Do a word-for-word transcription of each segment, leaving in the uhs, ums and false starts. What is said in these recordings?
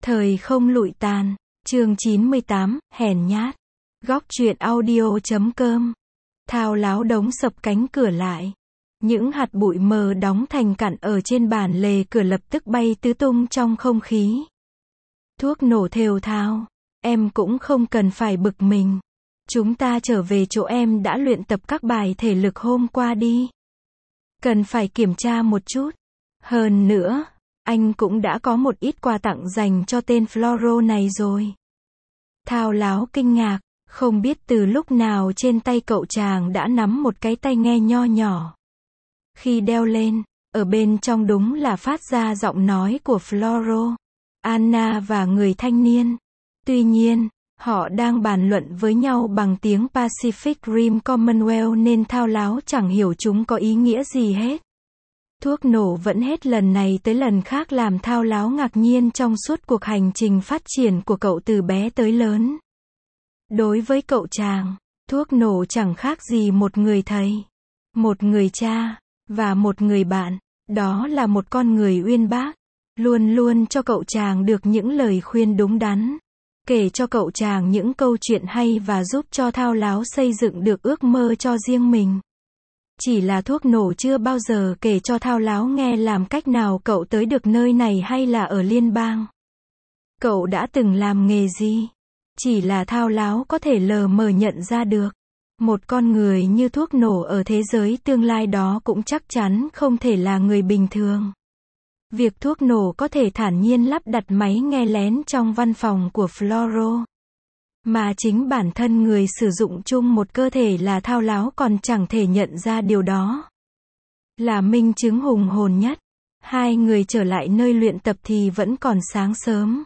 Thời không lụi tàn, chương chín mươi tám, hèn nhát. Góc truyện audio chấm com. Thao láo đống sập cánh cửa lại. Những hạt bụi mờ đóng thành cặn ở trên bản lề cửa lập tức bay tứ tung trong không khí. Thuốc nổ thều thào. Em cũng không cần phải bực mình. Chúng ta trở về chỗ em đã luyện tập các bài thể lực hôm qua đi. Cần phải kiểm tra một chút. Hơn nữa, anh cũng đã có một ít quà tặng dành cho tên Floro này rồi. Thao láo kinh ngạc, không biết từ lúc nào trên tay cậu chàng đã nắm một cái tai nghe nho nhỏ. Khi đeo lên, ở bên trong đúng là phát ra giọng nói của Floro, Anna và người thanh niên. Tuy nhiên, họ đang bàn luận với nhau bằng tiếng Pacific Rim Commonwealth nên thao láo chẳng hiểu chúng có ý nghĩa gì hết. Thuốc nổ vẫn hết lần này tới lần khác làm thao láo ngạc nhiên trong suốt cuộc hành trình phát triển của cậu từ bé tới lớn. Đối với cậu chàng, thuốc nổ chẳng khác gì một người thầy, một người cha, và một người bạn. Đó là một con người uyên bác, luôn luôn cho cậu chàng được những lời khuyên đúng đắn, kể cho cậu chàng những câu chuyện hay và giúp cho thao láo xây dựng được ước mơ cho riêng mình. Chỉ là thuốc nổ chưa bao giờ kể cho thao láo nghe làm cách nào cậu tới được nơi này hay là ở liên bang. Cậu đã từng làm nghề gì? Chỉ là thao láo có thể lờ mờ nhận ra được. Một con người như thuốc nổ ở thế giới tương lai đó cũng chắc chắn không thể là người bình thường. Việc thuốc nổ có thể thản nhiên lắp đặt máy nghe lén trong văn phòng của Floro, mà chính bản thân người sử dụng chung một cơ thể là thao láo còn chẳng thể nhận ra điều đó. Là minh chứng hùng hồn nhất. Hai người trở lại nơi luyện tập thì vẫn còn sáng sớm.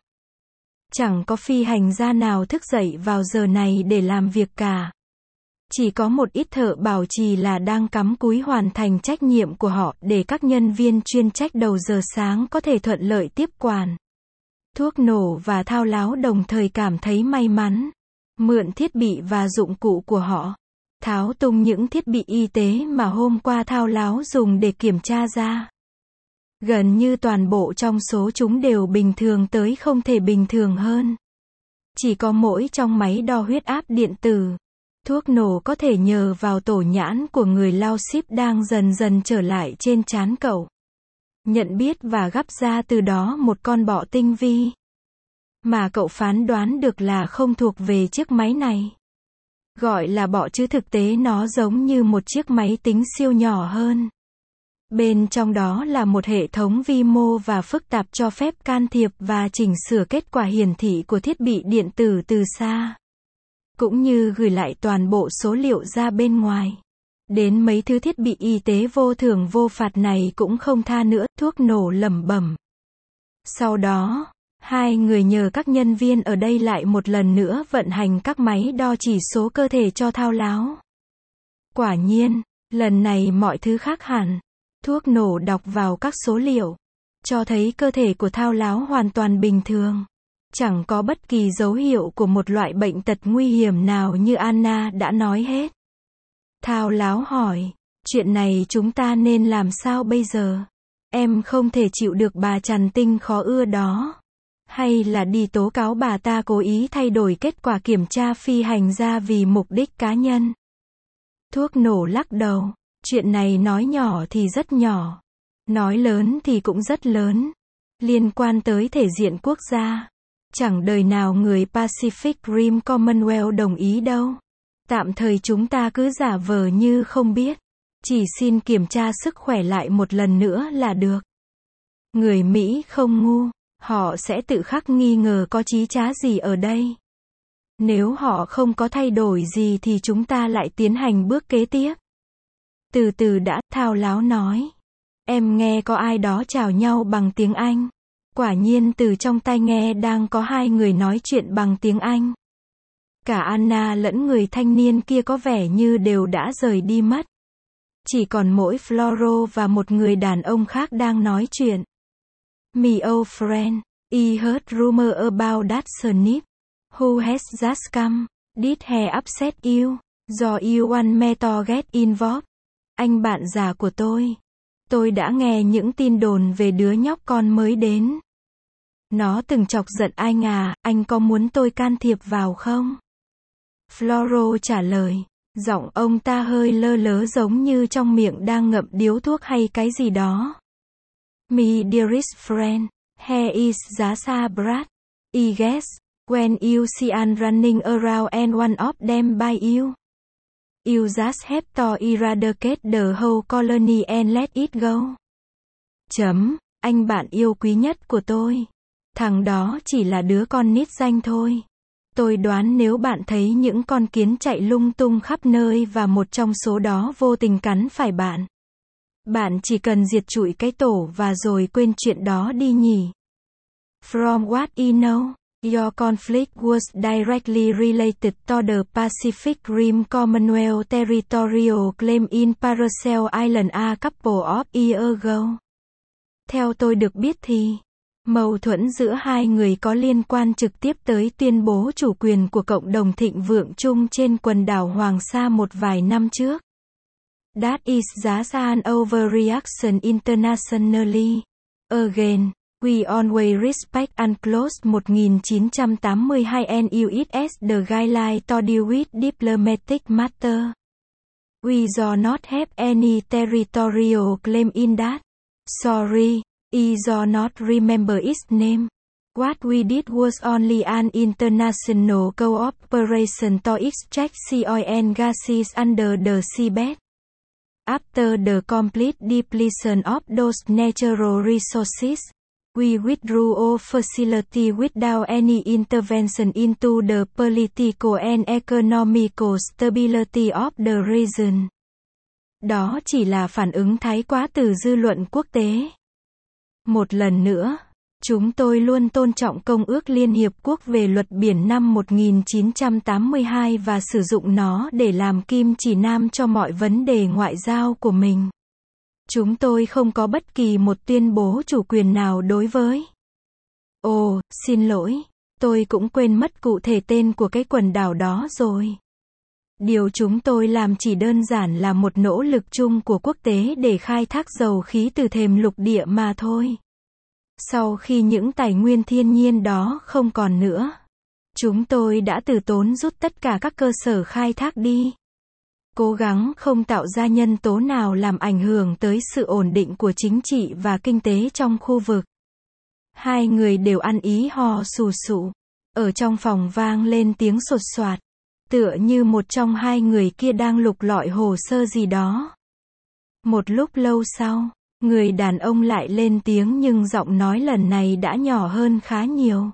Chẳng có phi hành gia nào thức dậy vào giờ này để làm việc cả. Chỉ có một ít thợ bảo trì là đang cắm cúi hoàn thành trách nhiệm của họ để các nhân viên chuyên trách đầu giờ sáng có thể thuận lợi tiếp quản. Thuốc nổ và thao láo đồng thời cảm thấy may mắn. Mượn thiết bị và dụng cụ của họ. Tháo tung những thiết bị y tế mà hôm qua thao láo dùng để kiểm tra ra. Gần như toàn bộ trong số chúng đều bình thường tới không thể bình thường hơn. Chỉ có mỗi trong máy đo huyết áp điện tử. Thuốc nổ có thể nhờ vào tổ nhãn của người lao ship đang dần dần trở lại trên trán cậu. Nhận biết và gắp ra từ đó một con bọ tinh vi. Mà cậu phán đoán được là không thuộc về chiếc máy này. Gọi là bọ chứ thực tế nó giống như một chiếc máy tính siêu nhỏ hơn. Bên trong đó là một hệ thống vi mô và phức tạp cho phép can thiệp và chỉnh sửa kết quả hiển thị của thiết bị điện tử từ xa. Cũng như gửi lại toàn bộ số liệu ra bên ngoài. Đến mấy thứ thiết bị y tế vô thưởng vô phạt này cũng không tha nữa, thuốc nổ lẩm bẩm. Sau đó, hai người nhờ các nhân viên ở đây lại một lần nữa vận hành các máy đo chỉ số cơ thể cho thao láo. Quả nhiên, lần này mọi thứ khác hẳn. Thuốc nổ đọc vào các số liệu, cho thấy cơ thể của thao láo hoàn toàn bình thường. Chẳng có bất kỳ dấu hiệu của một loại bệnh tật nguy hiểm nào như Anna đã nói hết. Thao láo hỏi, chuyện này chúng ta nên làm sao bây giờ? Em không thể chịu được bà trằn tinh khó ưa đó. Hay là đi tố cáo bà ta cố ý thay đổi kết quả kiểm tra phi hành gia vì mục đích cá nhân? Thuốc nổ lắc đầu, chuyện này nói nhỏ thì rất nhỏ. Nói lớn thì cũng rất lớn. Liên quan tới thể diện quốc gia. Chẳng đời nào người Pacific Rim Commonwealth đồng ý đâu. Tạm thời chúng ta cứ giả vờ như không biết. Chỉ xin kiểm tra sức khỏe lại một lần nữa là được. Người Mỹ không ngu. Họ sẽ tự khắc nghi ngờ có chí trá gì ở đây. Nếu họ không có thay đổi gì thì chúng ta lại tiến hành bước kế tiếp. Từ từ đã, thao láo nói. Em nghe có ai đó chào nhau bằng tiếng Anh. Quả nhiên từ trong tai nghe đang có hai người nói chuyện bằng tiếng Anh. Cả Anna lẫn người thanh niên kia có vẻ như đều đã rời đi mất. Chỉ còn mỗi Floro và một người đàn ông khác đang nói chuyện. My old friend, I heard rumor about that snip. Who has just come? Did he upset you? Do you want me to get involved? Anh bạn già của tôi. Tôi đã nghe những tin đồn về đứa nhóc con mới đến. Nó từng chọc giận anh à, anh có muốn tôi can thiệp vào không? Floro trả lời. Giọng ông ta hơi lơ lớ giống như trong miệng đang ngậm điếu thuốc hay cái gì đó. My dearest friend, here is Jasa Brad. I guess, when you see an running around and one of them by you, you just have to eradicate the whole colony and let it go. Chấm, anh bạn yêu quý nhất của tôi. Thằng đó chỉ là đứa con nít danh thôi. Tôi đoán nếu bạn thấy những con kiến chạy lung tung khắp nơi và một trong số đó vô tình cắn phải bạn, bạn chỉ cần diệt trụi cái tổ và rồi quên chuyện đó đi nhỉ. From what I know, your conflict was directly related to the Pacific Rim Commonwealth Territorial Claim in Paracel Island a couple of years ago. Theo tôi được biết thì, mâu thuẫn giữa hai người có liên quan trực tiếp tới tuyên bố chủ quyền của cộng đồng thịnh vượng chung trên quần đảo Hoàng Sa một vài năm trước. That is just an overreaction internationally. Again, we always respect and close một nghìn chín trăm tám mươi hai and U S the guideline to deal with diplomatic matter. We do not have any territorial claim in that. Sorry. I do not remember its name. What we did was only an international cooperation to extract sea oil and gases under the seabed. After the complete depletion of those natural resources, we withdrew all facility without any intervention into the political and economical stability of the region. Đó chỉ là phản ứng thái quá từ dư luận quốc tế. Một lần nữa, chúng tôi luôn tôn trọng Công ước Liên Hiệp Quốc về luật biển năm một nghìn chín trăm tám mươi hai và sử dụng nó để làm kim chỉ nam cho mọi vấn đề ngoại giao của mình. Chúng tôi không có bất kỳ một tuyên bố chủ quyền nào đối với. Ồ, xin lỗi, tôi cũng quên mất cụ thể tên của cái quần đảo đó rồi. Điều chúng tôi làm chỉ đơn giản là một nỗ lực chung của quốc tế để khai thác dầu khí từ thềm lục địa mà thôi. Sau khi những tài nguyên thiên nhiên đó không còn nữa, chúng tôi đã từ tốn rút tất cả các cơ sở khai thác đi. Cố gắng không tạo ra nhân tố nào làm ảnh hưởng tới sự ổn định của chính trị và kinh tế trong khu vực. Hai người đều ăn ý hò sù sụ. Ở trong phòng vang lên tiếng sột soạt. Tựa như một trong hai người kia đang lục lọi hồ sơ gì đó. Một lúc lâu sau, người đàn ông lại lên tiếng nhưng giọng nói lần này đã nhỏ hơn khá nhiều.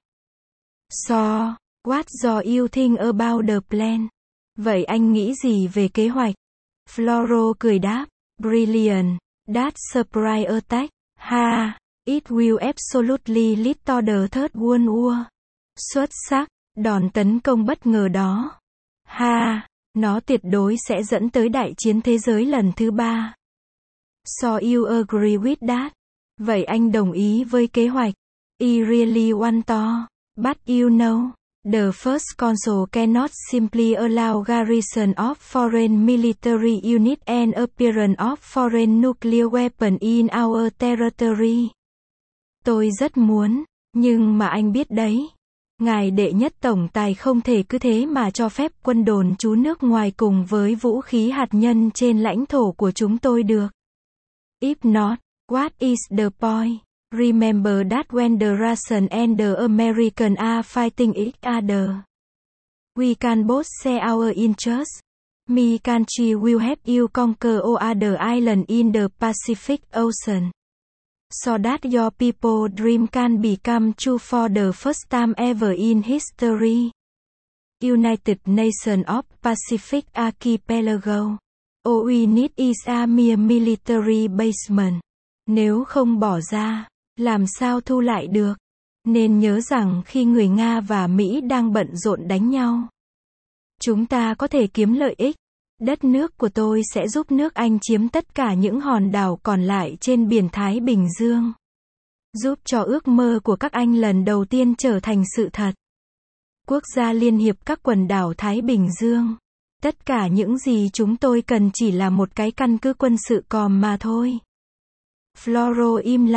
So, what do you think about the plan? Vậy anh nghĩ gì về kế hoạch? Floro cười đáp, brilliant, that surprise attack, ha, it will absolutely lead to the Third World War. Xuất sắc, đòn tấn công bất ngờ đó. Ha, nó tuyệt đối sẽ dẫn tới đại chiến thế giới lần thứ ba. So you agree with that? Vậy anh đồng ý với kế hoạch? I really want to, but you know, the first consul cannot simply allow garrison of foreign military unit and appearance of foreign nuclear weapon in our territory. Tôi rất muốn, nhưng mà anh biết đấy. Ngài đệ nhất tổng tài không thể cứ thế mà cho phép quân đồn trú nước ngoài cùng với vũ khí hạt nhân trên lãnh thổ của chúng tôi được. If not, what is the point? Remember that when the Russian and the American are fighting each other, we can both share our interests. My country will help you conquer all other islands in the Pacific Ocean, so that your people's dream can become true for the first time ever in history. United Nations of Pacific Archipelago. All we need is a mere military basement. Nếu không bỏ ra, làm sao thu lại được? Nên nhớ rằng khi người Nga và Mỹ đang bận rộn đánh nhau, chúng ta có thể kiếm lợi ích. Đất nước của tôi sẽ giúp nước Anh chiếm tất cả những hòn đảo còn lại trên biển Thái Bình Dương. Giúp cho ước mơ của các anh lần đầu tiên trở thành sự thật. Quốc gia liên hiệp các quần đảo Thái Bình Dương. Tất cả những gì chúng tôi cần chỉ là một cái căn cứ quân sự còm mà thôi. Floro im lặng,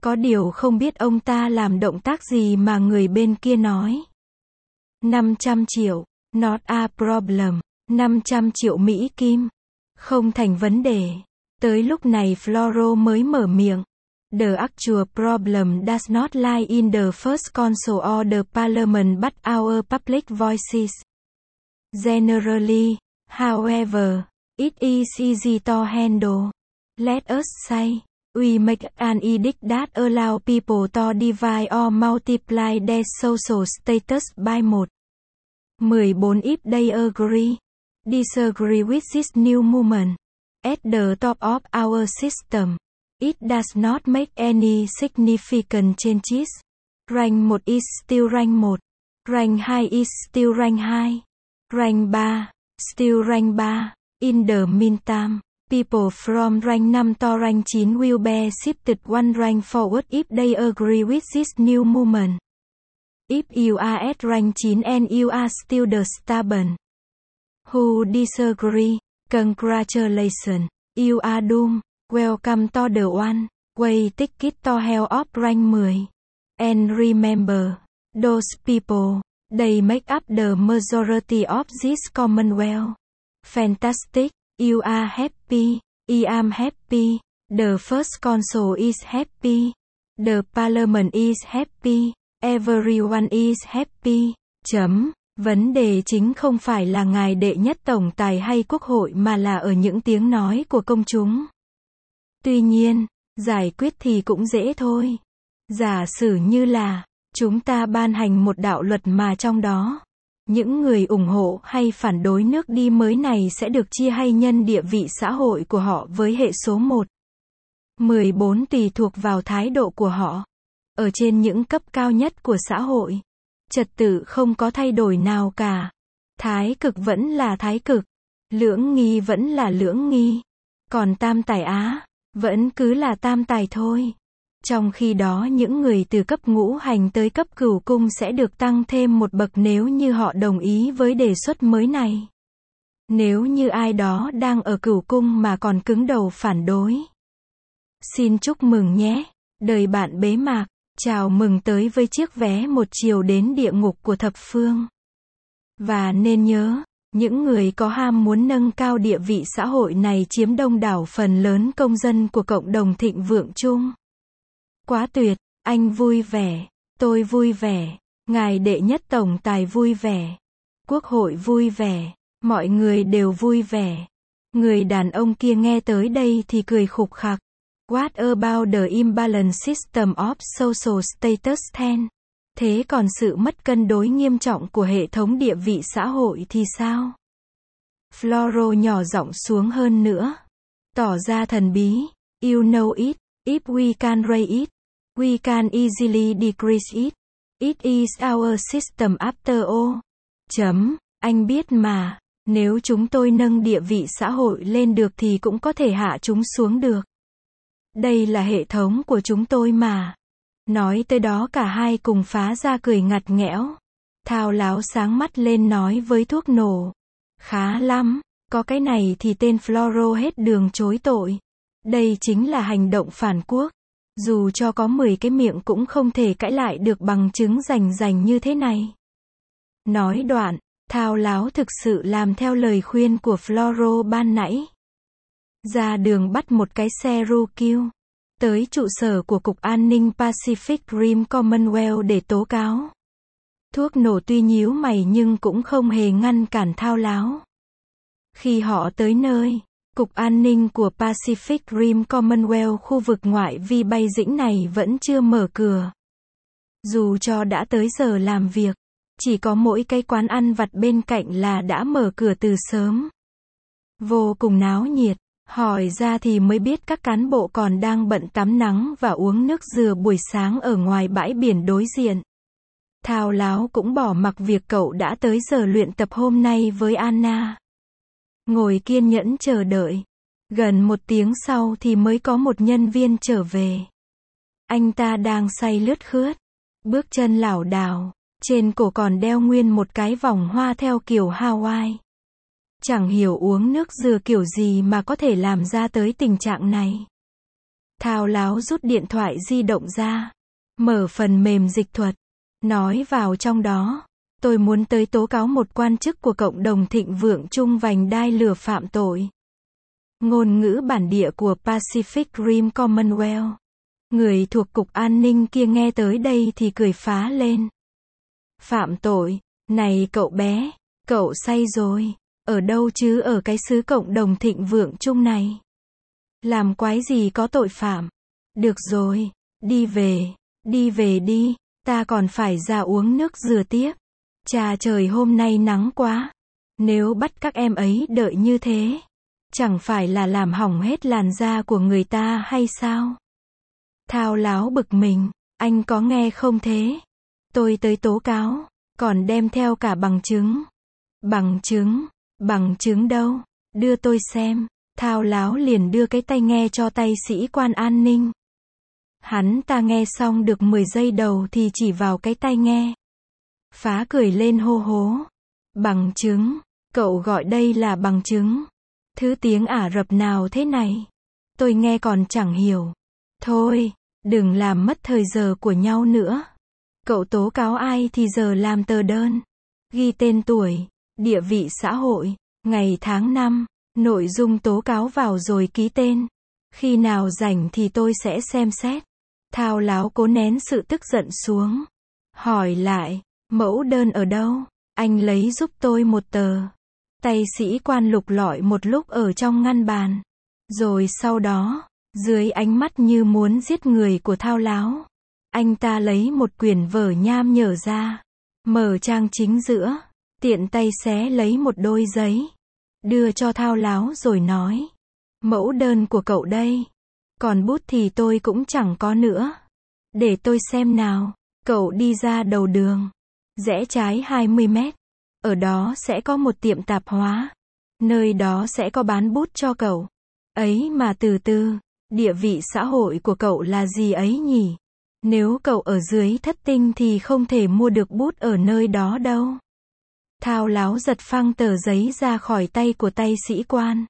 Có điều không biết ông ta làm động tác gì mà người bên kia nói. năm trăm triệu, not a problem. năm trăm triệu Mỹ Kim. Không thành vấn đề. Tới lúc này Floro mới mở miệng. The actual problem does not lie in the first console or the parliament but our public voices. Generally, however, it is easy to handle. Let us say, we make an edict that allow people to divide or multiply their social status by một. mười bốn If they agree, disagree with this new movement, at the top of our system, it does not make any significant changes. Rank một is still rank một. Rank hai is still rank hai. Rank ba, still rank ba. In the meantime, people from rank năm to rank chín will be shifted one rank forward if they agree with this new movement. If you are at rank chín and you are still the stubborn who disagree, congratulations, you are doomed. Welcome to the one way ticket to hell of rank mười. And remember, those people, they make up the majority of this Commonwealth. Fantastic, you are happy, I am happy, the first consul is happy, the parliament is happy, everyone is happy. Chấm. Vấn đề chính không phải là ngài đệ nhất tổng tài hay quốc hội mà là ở những tiếng nói của công chúng. Tuy nhiên, giải quyết thì cũng dễ thôi. Giả sử như là, chúng ta ban hành một đạo luật mà trong đó, những người ủng hộ hay phản đối nước đi mới này sẽ được chia hay nhân địa vị xã hội của họ với hệ số một. mười bốn tùy thuộc vào thái độ của họ. Ở trên những cấp cao nhất của xã hội, trật tự không có thay đổi nào cả. Thái cực vẫn là thái cực. Lưỡng nghi vẫn là lưỡng nghi. Còn tam tài Á, vẫn cứ là tam tài thôi. Trong khi đó những người từ cấp ngũ hành tới cấp cửu cung sẽ được tăng thêm một bậc nếu như họ đồng ý với đề xuất mới này. Nếu như ai đó đang ở cửu cung mà còn cứng đầu phản đối, xin chúc mừng nhé, đời bạn bế mạc, chào mừng tới với chiếc vé một chiều đến địa ngục của thập phương. Và nên nhớ, những người có ham muốn nâng cao địa vị xã hội này chiếm đông đảo phần lớn công dân của cộng đồng thịnh vượng chung. Quá tuyệt, anh vui vẻ, tôi vui vẻ, ngài đệ nhất tổng tài vui vẻ, quốc hội vui vẻ, mọi người đều vui vẻ. Người đàn ông kia nghe tới đây thì cười khục khặc. What about the imbalanced system of social status then? Thế còn sự mất cân đối nghiêm trọng của hệ thống địa vị xã hội thì sao? Floro nhỏ giọng xuống hơn nữa, tỏ ra thần bí. You know it, if we can raise it, we can easily decrease it. It is our system after all. Chấm, anh biết mà, nếu chúng tôi nâng địa vị xã hội lên được thì cũng có thể hạ chúng xuống được. Đây là hệ thống của chúng tôi mà. Nói tới đó cả hai cùng phá ra cười ngặt nghẽo. Thao láo sáng mắt lên nói với thuốc nổ. Khá lắm, có cái này thì tên Floro hết đường chối tội. Đây chính là hành động phản quốc. Dù cho có mười cái miệng cũng không thể cãi lại được bằng chứng rành rành như thế này. Nói đoạn, thao láo thực sự làm theo lời khuyên của Floro ban nãy. Ra đường bắt một cái xe Ru-Q, tới trụ sở của Cục An ninh Pacific Rim Commonwealth để tố cáo. Thuốc nổ tuy nhíu mày nhưng cũng không hề ngăn cản thao láo. Khi họ tới nơi, Cục An ninh của Pacific Rim Commonwealth khu vực ngoại vi Bay Dĩnh này vẫn chưa mở cửa. Dù cho đã tới giờ làm việc, chỉ có mỗi cái quán ăn vặt bên cạnh là đã mở cửa từ sớm. Vô cùng náo nhiệt. Hỏi ra thì mới biết các cán bộ còn đang bận tắm nắng và uống nước dừa buổi sáng ở ngoài bãi biển đối diện. Thao láo cũng bỏ mặc việc cậu đã tới giờ luyện tập hôm nay với Anna. Ngồi kiên nhẫn chờ đợi. Gần một tiếng sau thì mới có một nhân viên trở về. Anh ta đang say lướt khướt, bước chân lảo đảo, trên cổ còn đeo nguyên một cái vòng hoa theo kiểu Hawaii. Chẳng hiểu uống nước dừa kiểu gì mà có thể làm ra tới tình trạng này. Thao láo rút điện thoại di động ra. Mở phần mềm dịch thuật. Nói vào trong đó. Tôi muốn tới tố cáo một quan chức của cộng đồng thịnh vượng Trung vành đai lửa phạm tội. Ngôn ngữ bản địa của Pacific Rim Commonwealth. Người thuộc cục an ninh kia nghe tới đây thì cười phá lên. Phạm tội? Này cậu bé, cậu say rồi. Ở đâu chứ ở cái xứ cộng đồng thịnh vượng Trung này. Làm quái gì có tội phạm. Được rồi, đi về, đi về đi, ta còn phải ra uống nước rửa tiếp. Chà trời hôm nay nắng quá. Nếu bắt các em ấy đợi như thế, chẳng phải là làm hỏng hết làn da của người ta hay sao? Thao láo bực mình, anh có nghe không thế? Tôi tới tố cáo, còn đem theo cả bằng chứng. Bằng chứng? Bằng chứng đâu? Đưa tôi xem. Thao láo liền đưa cái tai nghe cho tay sĩ quan an ninh. Hắn ta nghe xong được mười giây đầu thì chỉ vào cái tai nghe. Phá cười lên hô hố. Bằng chứng? Cậu gọi đây là bằng chứng? Thứ tiếng Ả Rập nào thế này? Tôi nghe còn chẳng hiểu. Thôi, đừng làm mất thời giờ của nhau nữa. Cậu tố cáo ai thì giờ làm tờ đơn. Ghi tên tuổi, địa vị xã hội, ngày tháng năm, nội dung tố cáo vào rồi ký tên. Khi nào rảnh thì tôi sẽ xem xét. Thao láo cố nén sự tức giận xuống. Hỏi lại, mẫu đơn ở đâu? Anh lấy giúp tôi một tờ. Tay sĩ quan lục lọi một lúc ở trong ngăn bàn. Rồi sau đó, dưới ánh mắt như muốn giết người của thao láo, anh ta lấy một quyển vở nham nhở ra. Mở trang chính giữa. Tiện tay xé lấy một đôi giấy. Đưa cho thao láo rồi nói. Mẫu đơn của cậu đây. Còn bút thì tôi cũng chẳng có nữa. Để tôi xem nào. Cậu đi ra đầu đường. Rẽ trái hai mươi mét. Ở đó sẽ có một tiệm tạp hóa. Nơi đó sẽ có bán bút cho cậu. Ấy mà từ từ. Địa vị xã hội của cậu là gì ấy nhỉ? Nếu cậu ở dưới thất tinh thì không thể mua được bút ở nơi đó đâu. Thao láo giật phăng tờ giấy ra khỏi tay của tay sĩ quan.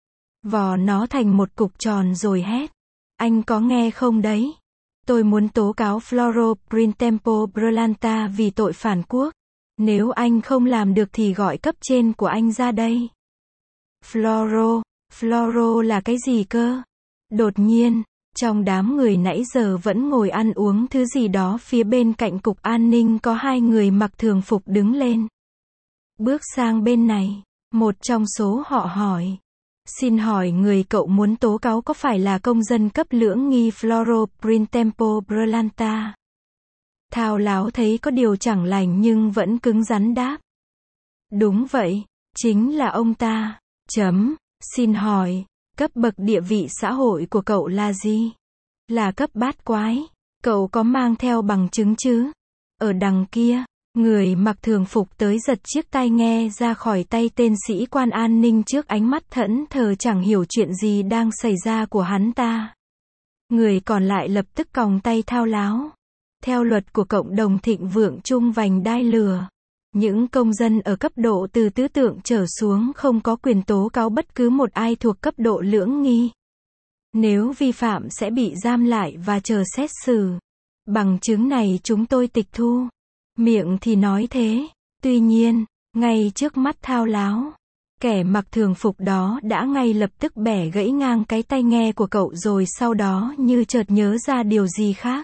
Vò nó thành một cục tròn rồi hét. Anh có nghe không đấy? Tôi muốn tố cáo Floro Printempo Brulanta vì tội phản quốc. Nếu anh không làm được thì gọi cấp trên của anh ra đây. Floro, Floro là cái gì cơ? Đột nhiên, trong đám người nãy giờ vẫn ngồi ăn uống thứ gì đó phía bên cạnh cục an ninh có hai người mặc thường phục đứng lên. Bước sang bên này, một trong số họ hỏi. Xin hỏi người cậu muốn tố cáo có phải là công dân cấp lưỡng nghi Floro Printempo Brulanta? Thao láo thấy có điều chẳng lành nhưng vẫn cứng rắn đáp. Đúng vậy, chính là ông ta. Chấm, xin hỏi, cấp bậc địa vị xã hội của cậu là gì? Là cấp bát quái. Cậu có mang theo bằng chứng chứ? Ở đằng kia, người mặc thường phục tới giật chiếc tai nghe ra khỏi tay tên sĩ quan an ninh trước ánh mắt thẫn thờ chẳng hiểu chuyện gì đang xảy ra của hắn ta. Người còn lại lập tức còng tay thao láo. Theo luật của cộng đồng thịnh vượng Trung vành đai lửa, những công dân ở cấp độ từ tứ tượng trở xuống không có quyền tố cáo bất cứ một ai thuộc cấp độ lưỡng nghi. Nếu vi phạm sẽ bị giam lại và chờ xét xử. Bằng chứng này chúng tôi tịch thu. Miệng thì nói thế, tuy nhiên, ngay trước mắt thao láo, kẻ mặc thường phục đó đã ngay lập tức bẻ gãy ngang cái tai nghe của cậu rồi sau đó như chợt nhớ ra điều gì khác.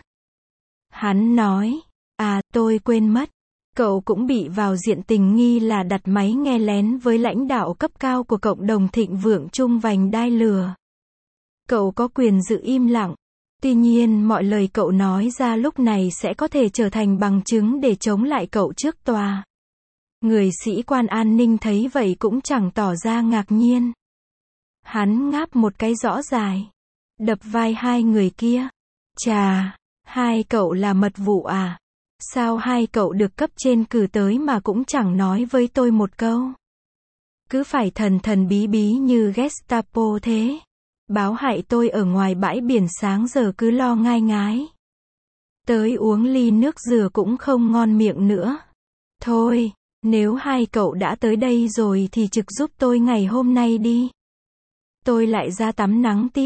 Hắn nói, à, tôi quên mất, cậu cũng bị vào diện tình nghi là đặt máy nghe lén với lãnh đạo cấp cao của cộng đồng thịnh vượng Trung vành đai lửa. Cậu có quyền giữ im lặng. Tuy nhiên mọi lời cậu nói ra lúc này sẽ có thể trở thành bằng chứng để chống lại cậu trước tòa. Người sĩ quan an ninh thấy vậy cũng chẳng tỏ ra ngạc nhiên. Hắn ngáp một cái rõ dài. Đập vai hai người kia. Chà, hai cậu là mật vụ à? Sao hai cậu được cấp trên cử tới mà cũng chẳng nói với tôi một câu? Cứ phải thần thần bí bí như Gestapo thế. Báo hại tôi ở ngoài bãi biển sáng giờ cứ lo ngai ngái. Tới uống ly nước dừa cũng không ngon miệng nữa. Thôi, nếu hai cậu đã tới đây rồi thì trực giúp tôi ngày hôm nay đi. Tôi lại ra tắm nắng tiếp.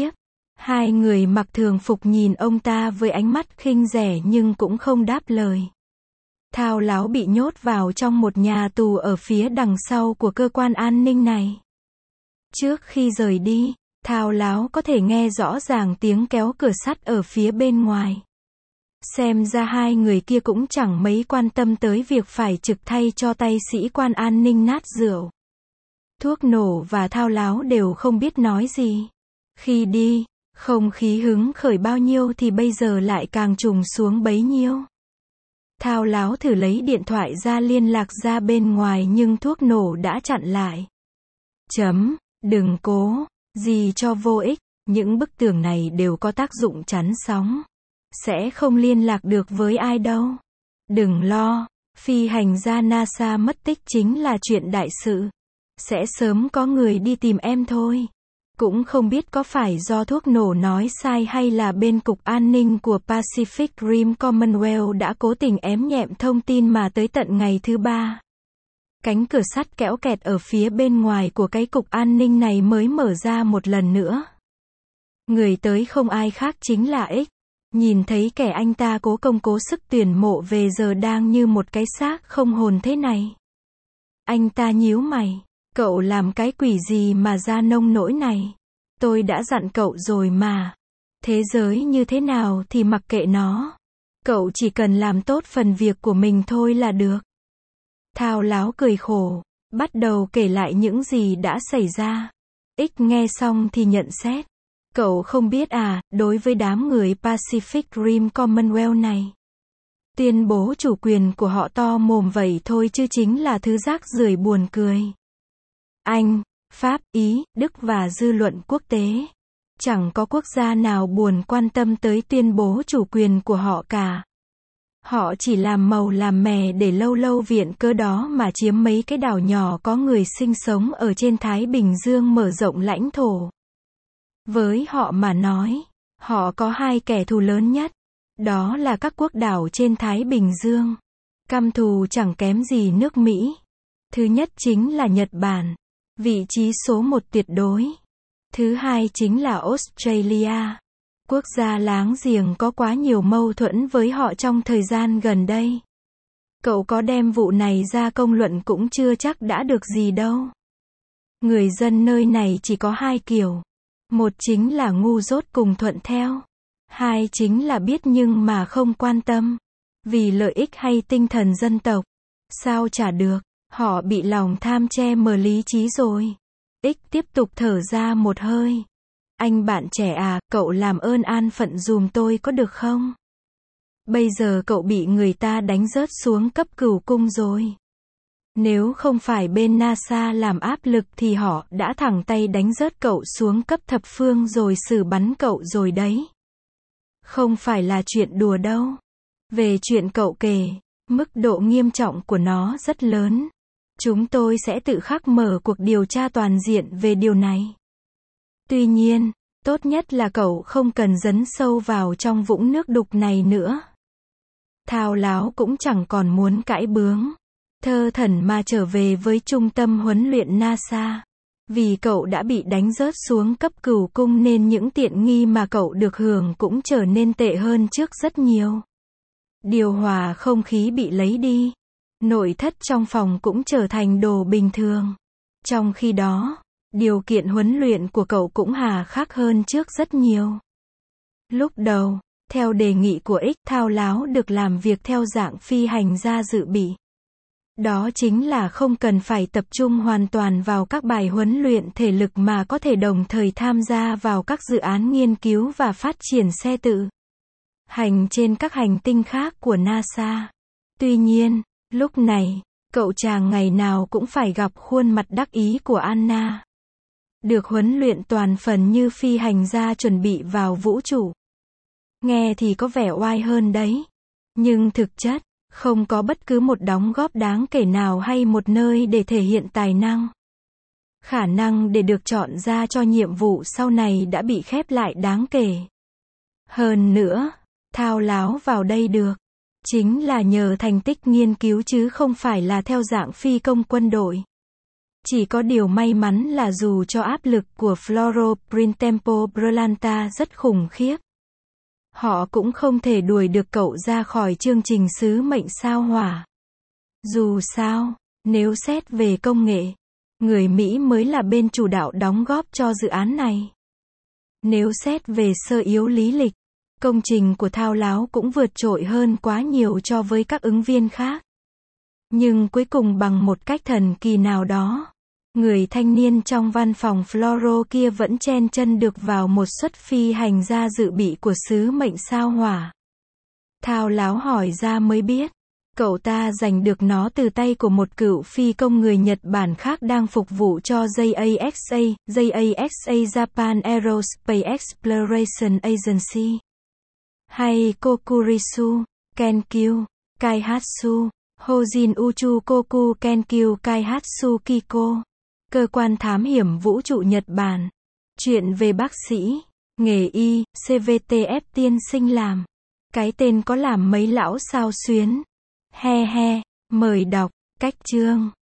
Hai người mặc thường phục nhìn ông ta với ánh mắt khinh rẻ nhưng cũng không đáp lời. Thao Láo bị nhốt vào trong một nhà tù ở phía đằng sau của cơ quan an ninh này. Trước khi rời đi, Thao Láo có thể nghe rõ ràng tiếng kéo cửa sắt ở phía bên ngoài. Xem ra hai người kia cũng chẳng mấy quan tâm tới việc phải trực thay cho tay sĩ quan an ninh nát rượu. Thuốc nổ và Thao Láo đều không biết nói gì. Khi đi, không khí hứng khởi bao nhiêu thì bây giờ lại càng trùng xuống bấy nhiêu. Thao Láo thử lấy điện thoại ra liên lạc ra bên ngoài nhưng thuốc nổ đã chặn lại. Chấm, đừng cố, gì cho vô ích, những bức tường này đều có tác dụng chắn sóng. Sẽ không liên lạc được với ai đâu. Đừng lo, phi hành gia NASA mất tích chính là chuyện đại sự. Sẽ sớm có người đi tìm em thôi. Cũng không biết có phải do thuốc nổ nói sai hay là bên Cục An ninh của Pacific Rim Commonwealth đã cố tình ém nhẹm thông tin mà tới tận ngày thứ ba. Cánh cửa sắt kéo kẹt ở phía bên ngoài của cái cục an ninh này mới mở ra một lần nữa. Người tới không ai khác chính là X. Nhìn thấy kẻ anh ta cố công cố sức tuyển mộ về giờ đang như một cái xác không hồn thế này. Anh ta nhíu mày. Cậu làm cái quỷ gì mà ra nông nỗi này? Tôi đã dặn cậu rồi mà. Thế giới như thế nào thì mặc kệ nó. Cậu chỉ cần làm tốt phần việc của mình thôi là được. Thao Láo cười khổ, bắt đầu kể lại những gì đã xảy ra. X nghe xong thì nhận xét. Cậu không biết à, đối với đám người Pacific Rim Commonwealth này. Tuyên bố chủ quyền của họ to mồm vậy thôi chứ chính là thứ rác rưởi buồn cười. Anh, Pháp, Ý, Đức và dư luận quốc tế. Chẳng có quốc gia nào buồn quan tâm tới tuyên bố chủ quyền của họ cả. Họ chỉ làm màu làm mè để lâu lâu viện cớ đó mà chiếm mấy cái đảo nhỏ có người sinh sống ở trên Thái Bình Dương mở rộng lãnh thổ. Với họ mà nói, họ có hai kẻ thù lớn nhất. Đó là các quốc đảo trên Thái Bình Dương. Căm thù chẳng kém gì nước Mỹ. Thứ nhất chính là Nhật Bản. Vị trí số một tuyệt đối. Thứ hai chính là Australia. Quốc gia láng giềng có quá nhiều mâu thuẫn với họ trong thời gian gần đây. Cậu có đem vụ này ra công luận cũng chưa chắc đã được gì đâu. Người dân nơi này chỉ có hai kiểu. Một chính là ngu dốt cùng thuận theo. Hai chính là biết nhưng mà không quan tâm. Vì lợi ích hay tinh thần dân tộc. Sao chả được. Họ bị lòng tham che mờ lý trí rồi. X tiếp tục thở ra một hơi. Anh bạn trẻ à, cậu làm ơn an phận dùm tôi có được không? Bây giờ cậu bị người ta đánh rớt xuống cấp cửu cung rồi. Nếu không phải bên NASA làm áp lực thì họ đã thẳng tay đánh rớt cậu xuống cấp thập phương rồi xử bắn cậu rồi đấy. Không phải là chuyện đùa đâu. Về chuyện cậu kể, mức độ nghiêm trọng của nó rất lớn. Chúng tôi sẽ tự khắc mở cuộc điều tra toàn diện về điều này. Tuy nhiên, tốt nhất là cậu không cần dấn sâu vào trong vũng nước đục này nữa. Thao Láo cũng chẳng còn muốn cãi bướng. Thơ thẩn mà trở về với trung tâm huấn luyện NASA. Vì cậu đã bị đánh rớt xuống cấp cửu cung nên những tiện nghi mà cậu được hưởng cũng trở nên tệ hơn trước rất nhiều. Điều hòa không khí bị lấy đi. Nội thất trong phòng cũng trở thành đồ bình thường. Trong khi đó, điều kiện huấn luyện của cậu cũng hà khắc hơn trước rất nhiều. Lúc đầu, theo đề nghị của X, Thao Láo được làm việc theo dạng phi hành gia dự bị. Đó chính là không cần phải tập trung hoàn toàn vào các bài huấn luyện thể lực mà có thể đồng thời tham gia vào các dự án nghiên cứu và phát triển xe tự hành trên các hành tinh khác của NASA. Tuy nhiên, lúc này, cậu chàng ngày nào cũng phải gặp khuôn mặt đắc ý của Anna. Được huấn luyện toàn phần như phi hành gia chuẩn bị vào vũ trụ. Nghe thì có vẻ oai hơn đấy. Nhưng thực chất, không có bất cứ một đóng góp đáng kể nào hay một nơi để thể hiện tài năng. Khả năng để được chọn ra cho nhiệm vụ sau này đã bị khép lại đáng kể. Hơn nữa, Thao Láo vào đây được. Chính là nhờ thành tích nghiên cứu chứ không phải là theo dạng phi công quân đội. Chỉ có điều may mắn là dù cho áp lực của Floro Printempo Brillanta rất khủng khiếp, họ cũng không thể đuổi được cậu ra khỏi chương trình sứ mệnh sao Hỏa. Dù sao, nếu xét về công nghệ, người Mỹ mới là bên chủ đạo đóng góp cho dự án này. Nếu xét về sơ yếu lý lịch, công trình của Thao Láo cũng vượt trội hơn quá nhiều so với các ứng viên khác. Nhưng cuối cùng bằng một cách thần kỳ nào đó, người thanh niên trong văn phòng Floro kia vẫn chen chân được vào một suất phi hành gia dự bị của sứ mệnh sao Hỏa. Thao Láo hỏi ra mới biết, cậu ta giành được nó từ tay của một cựu phi công người Nhật Bản khác đang phục vụ cho gi a ích a, gi a ích a Japan Aerospace Exploration Agency, hay Kokurisu Kenkyu Kaihatsu Hojin Uchu Koku Kenkyu Kaihatsu Kiko, cơ quan thám hiểm vũ trụ Nhật Bản. Chuyện về bác sĩ, nghề y, xê vê tê ép tiên sinh làm. Cái tên có làm mấy lão sao xuyến. He he, mời đọc, cách chương.